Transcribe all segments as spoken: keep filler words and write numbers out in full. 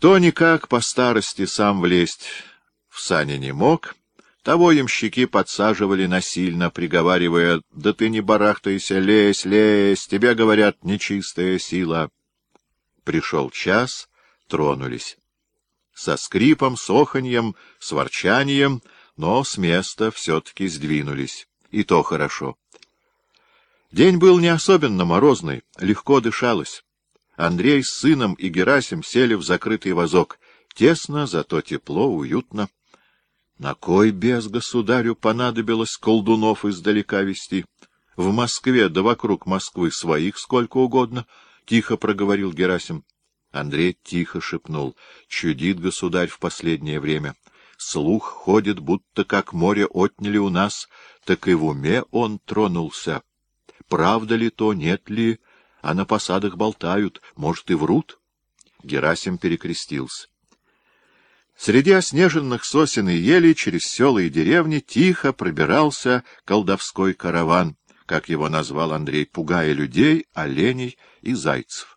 Кто никак по старости сам влезть в сани не мог, того ямщики подсаживали насильно, приговаривая: «Да ты не барахтайся, лезь, лезь, тебе, говорят, нечистая сила». Пришел час, тронулись. Со скрипом, с оханьем, с ворчанием, но с места все-таки сдвинулись. И то хорошо. День был не особенно морозный, легко дышалось. Андрей с сыном и Герасим сели в закрытый вазок. Тесно, зато тепло, уютно. На кой без государю понадобилось колдунов издалека вести? В Москве да вокруг Москвы своих сколько угодно, — тихо проговорил Герасим. Андрей тихо шепнул: чудит государь в последнее время. Слух ходит, будто как море отняли у нас, так и в уме он тронулся. Правда ли то, нет ли, а на посадах болтают, может, и врут? Герасим перекрестился. Среди оснеженных сосен и елей через села и деревни тихо пробирался колдовской караван, как его назвал Андрей, пугая людей, оленей и зайцев.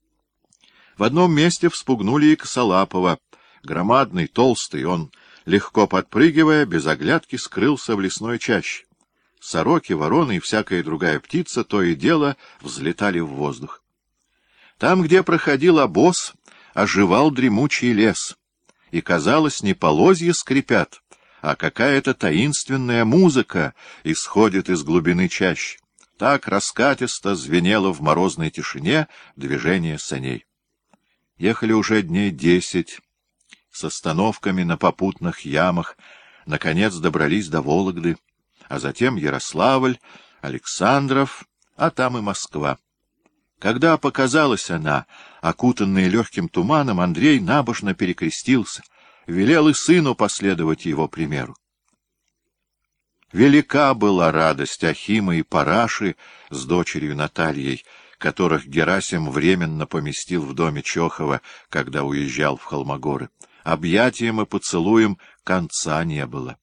В одном месте вспугнули и Косолапова. Громадный, толстый, он, легко подпрыгивая, без оглядки скрылся в лесной чаще. Сороки, вороны и всякая другая птица то и дело взлетали в воздух. Там, где проходил обоз, оживал дремучий лес, и, казалось, не полозья скрипят, а какая-то таинственная музыка исходит из глубины чащи. Так раскатисто звенело в морозной тишине движение саней. Ехали уже дней десять, с остановками на попутных ямах, наконец добрались до Вологды, а затем Ярославль, Александров, а там и Москва. Когда показалась она, окутанная легким туманом, Андрей набожно перекрестился, велел и сыну последовать его примеру. Велика была радость Ахима и Параши с дочерью Натальей, которых Герасим временно поместил в доме Чохова, когда уезжал в Холмогоры. Объятием и поцелуем конца не было.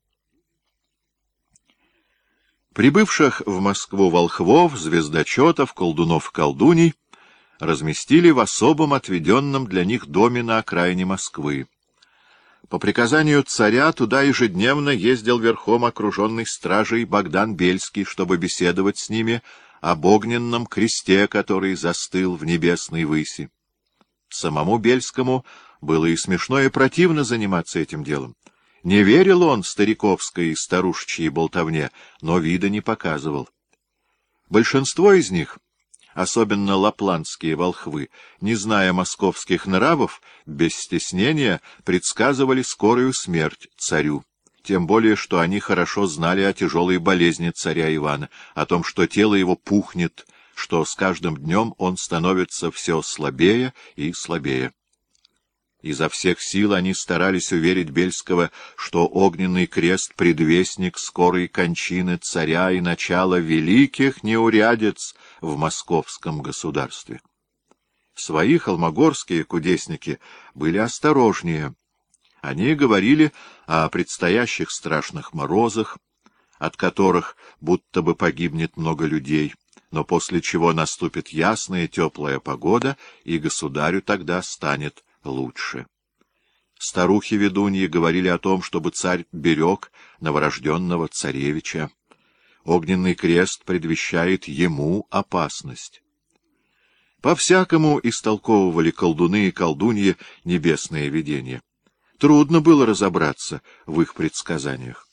Прибывших в Москву волхвов, звездочетов, колдунов-колдуней разместили в особом отведенном для них доме на окраине Москвы. По приказанию царя туда ежедневно ездил верхом окруженный стражей Богдан Бельский, чтобы беседовать с ними об огненном кресте, который застыл в небесной выси. Самому Бельскому было и смешно, и противно заниматься этим делом. Не верил он стариковской и старушечьей болтовне, но вида не показывал. Большинство из них, особенно лапландские волхвы, не зная московских нравов, без стеснения предсказывали скорую смерть царю. Тем более, что они хорошо знали о тяжелой болезни царя Ивана, о том, что тело его пухнет, что с каждым днем он становится все слабее и слабее. Изо всех сил они старались уверить Бельского, что огненный крест — предвестник скорой кончины царя и начала великих неурядиц в московском государстве. Свои холмогорские кудесники были осторожнее. Они говорили о предстоящих страшных морозах, от которых будто бы погибнет много людей, но после чего наступит ясная теплая погода, и государю тогда станет лучше. Старухи-ведуньи говорили о том, чтобы царь берег новорожденного царевича. Огненный крест предвещает ему опасность. По-всякому истолковывали колдуны и колдуньи небесные видения. Трудно было разобраться в их предсказаниях.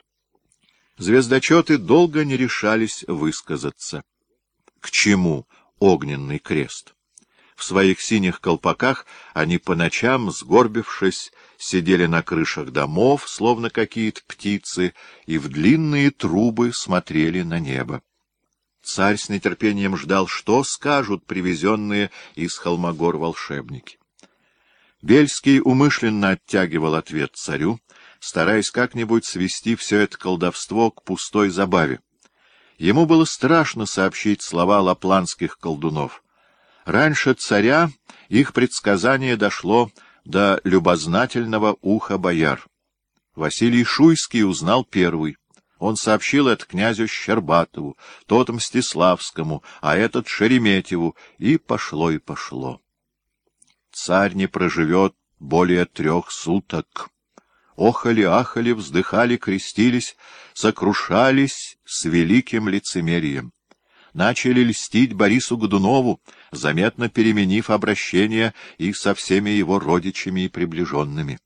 Звездочеты долго не решались высказаться. К чему огненный крест? В своих синих колпаках они по ночам, сгорбившись, сидели на крышах домов, словно какие-то птицы, и в длинные трубы смотрели на небо. Царь с нетерпением ждал, что скажут привезенные из Холмогор волшебники. Бельский умышленно оттягивал ответ царю, стараясь как-нибудь свести все это колдовство к пустой забаве. Ему было страшно сообщить слова лапландских колдунов. Раньше царя их предсказание дошло до любознательного уха бояр. Василий Шуйский узнал первый. Он сообщил это князю Щербатову, тот Мстиславскому, а этот Шереметьеву, и пошло и пошло. Царь не проживет более трех суток. Охали, ахали, вздыхали, крестились, сокрушались с великим лицемерием. Начали льстить Борису Годунову, заметно переменив обращение и со всеми его родичами и приближенными.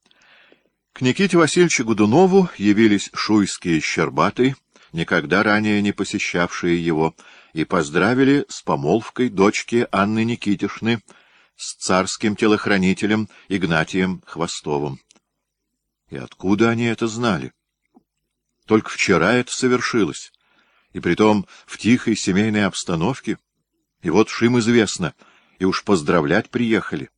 К Никите Васильевичу Годунову явились Шуйский и Щербатый, никогда ранее не посещавшие его, и поздравили с помолвкой дочки Анны Никитишны с царским телохранителем Игнатием Хвостовым. И откуда они это знали? Только вчера это совершилось, и притом в тихой семейной обстановке. И вот уж им известно, и уж поздравлять приехали.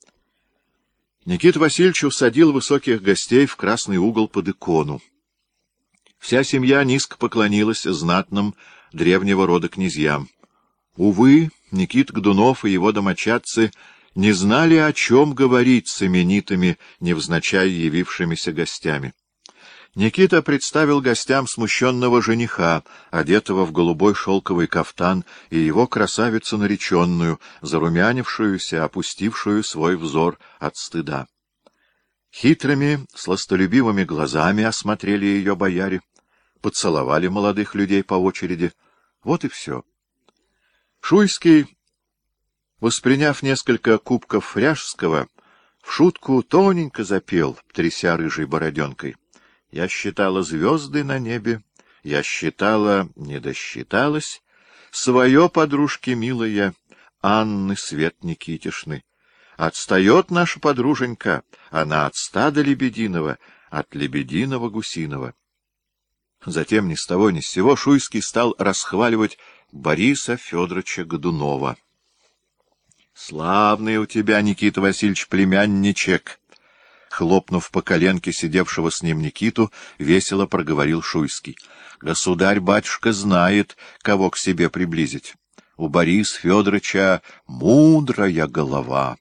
Никита Васильевич усадил высоких гостей в красный угол под икону. Вся семья низко поклонилась знатным древнего рода князьям. Увы, Никита Годунов и его домочадцы не знали, о чем говорить с именитыми, невзначай явившимися гостями. Никита представил гостям смущенного жениха, одетого в голубой шелковый кафтан, и его красавицу нареченную, зарумянившуюся, опустившую свой взор от стыда. Хитрыми, сластолюбивыми глазами осмотрели ее бояре, поцеловали молодых людей по очереди. Вот и все. Шуйский, восприняв несколько кубков ряжского, в шутку тоненько запел, тряся рыжей бороденкой. Я считала звезды на небе, я считала, не досчиталась, свое, подружки милая, Анны Свет Никитишны. Отстает наша подруженька, она от стада лебединого, от лебединого гусиного. Затем ни с того ни с сего Шуйский стал расхваливать Бориса Федоровича Годунова. — Славный у тебя, Никита Васильевич, племянничек! — хлопнув по коленке сидевшего с ним Никиту, весело проговорил Шуйский. — Государь-батюшка знает, кого к себе приблизить. У Бориса Федоровича мудрая голова.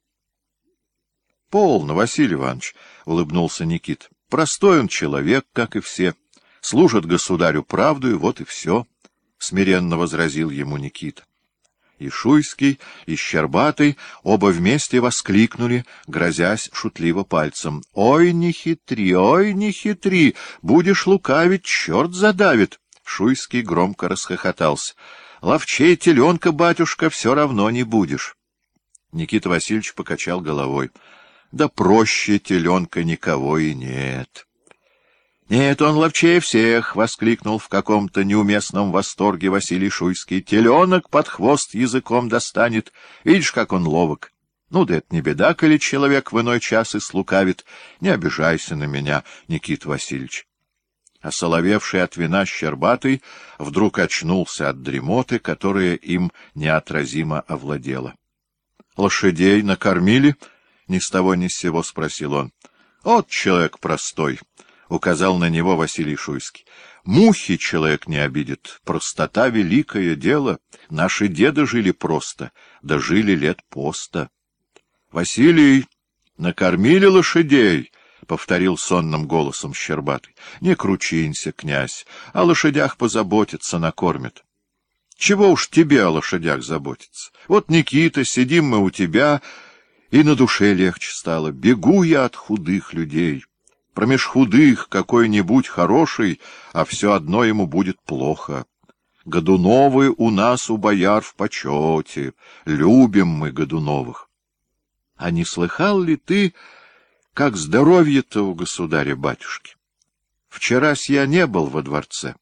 — Полно, Василий Иванович, — улыбнулся Никит. — Простой он человек, как и все. Служит государю правду, и вот и все, — смиренно возразил ему Никита. И Шуйский, и Щербатый оба вместе воскликнули, грозясь шутливо пальцем. — Ой, не хитри, ой, не хитри! Будешь лукавить, черт задавит! Шуйский громко расхохотался. — Ловчей теленка, батюшка, все равно не будешь. Никита Васильевич покачал головой. — Да проще теленка никого и нет. — Нет, он ловчее всех! — воскликнул в каком-то неуместном восторге Василий Шуйский. — Теленок под хвост языком достанет. Видишь, как он ловок. Ну да это не беда, коли человек в иной час и слукавит. Не обижайся на меня, Никита Васильевич. Осоловевший от вина Щербатый вдруг очнулся от дремоты, которая им неотразимо овладела. — Лошадей накормили? — ни с того ни с сего спросил он. — Вот человек простой! — указал на него Василий Шуйский. — Мухи человек не обидит. Простота — великое дело. Наши деды жили просто, да жили лет поста. — Василий, накормили лошадей? — повторил сонным голосом Щербатый. — Не кручинься, князь, о лошадях позаботиться, накормят. — Чего уж тебе о лошадях заботиться? Вот, Никита, сидим мы у тебя, и на душе легче стало. Бегу я от худых людей. Промеж худых какой-нибудь хороший, а все одно ему будет плохо. Годуновы у нас у бояр в почете, любим мы Годуновых. А не слыхал ли ты, как здоровье-то у государя-батюшки? Вчерась я не был во дворце.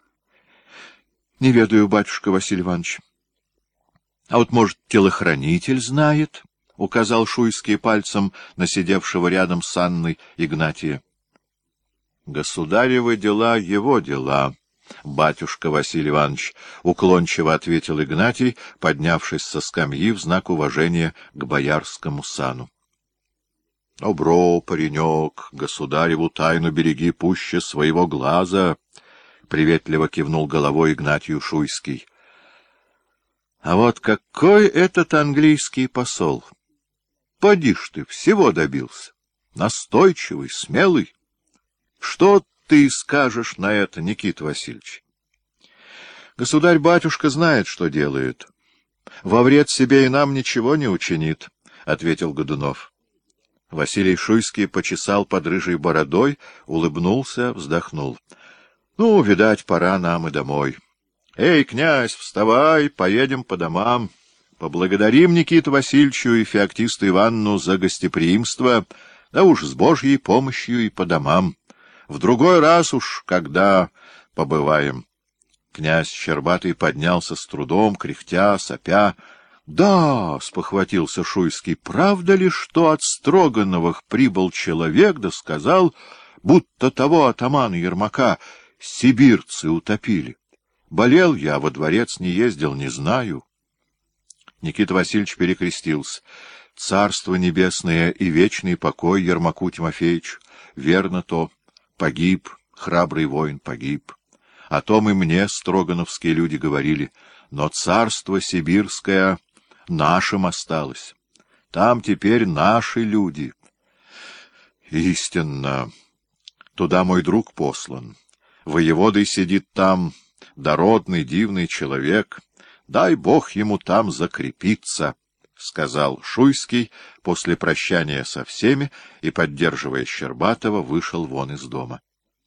— Не ведаю, батюшка Василий Иванович. — А вот, может, телохранитель знает? — указал Шуйский пальцем на сидевшего рядом с Анной Игнатия. — Государевы дела — его дела, батюшка Василий Иванович, — уклончиво ответил Игнатий, поднявшись со скамьи в знак уважения к боярскому сану. — Добро, паренек, государеву тайну береги пуще своего глаза, — приветливо кивнул головой Игнатию Шуйский. — А вот какой этот английский посол! Поди ж ты, всего добился. Настойчивый, смелый. Что ты скажешь на это, Никита Васильевич? Государь-батюшка знает, что делает. Во вред себе и нам ничего не учинит, — ответил Годунов. Василий Шуйский почесал под рыжей бородой, улыбнулся, вздохнул. — Ну, видать, пора нам и домой. — Эй, князь, вставай, поедем по домам. Поблагодарим Никиту Васильевичу и Феоктисту Ивановну за гостеприимство, да уж с Божьей помощью и по домам. В другой раз уж, когда побываем. Князь Щербатый поднялся с трудом, кряхтя, сопя. — Да, — спохватился Шуйский, — правда ли, что от Строгановых прибыл человек, да сказал, будто того атамана Ермака сибирцы утопили? Болел я, во дворец не ездил, не знаю. Никита Васильевич перекрестился. — Царство небесное и вечный покой Ермаку Тимофеевичу. Верно то. Погиб, храбрый воин погиб. О том и мне строгановские люди говорили. Но царство сибирское нашим осталось. Там теперь наши люди. Истинно. Туда мой друг послан. Воеводой сидит там дородный, дивный человек. Дай Бог ему там закрепиться, — сказал Шуйский после прощания со всеми и, поддерживая Щербатова, вышел вон из дома.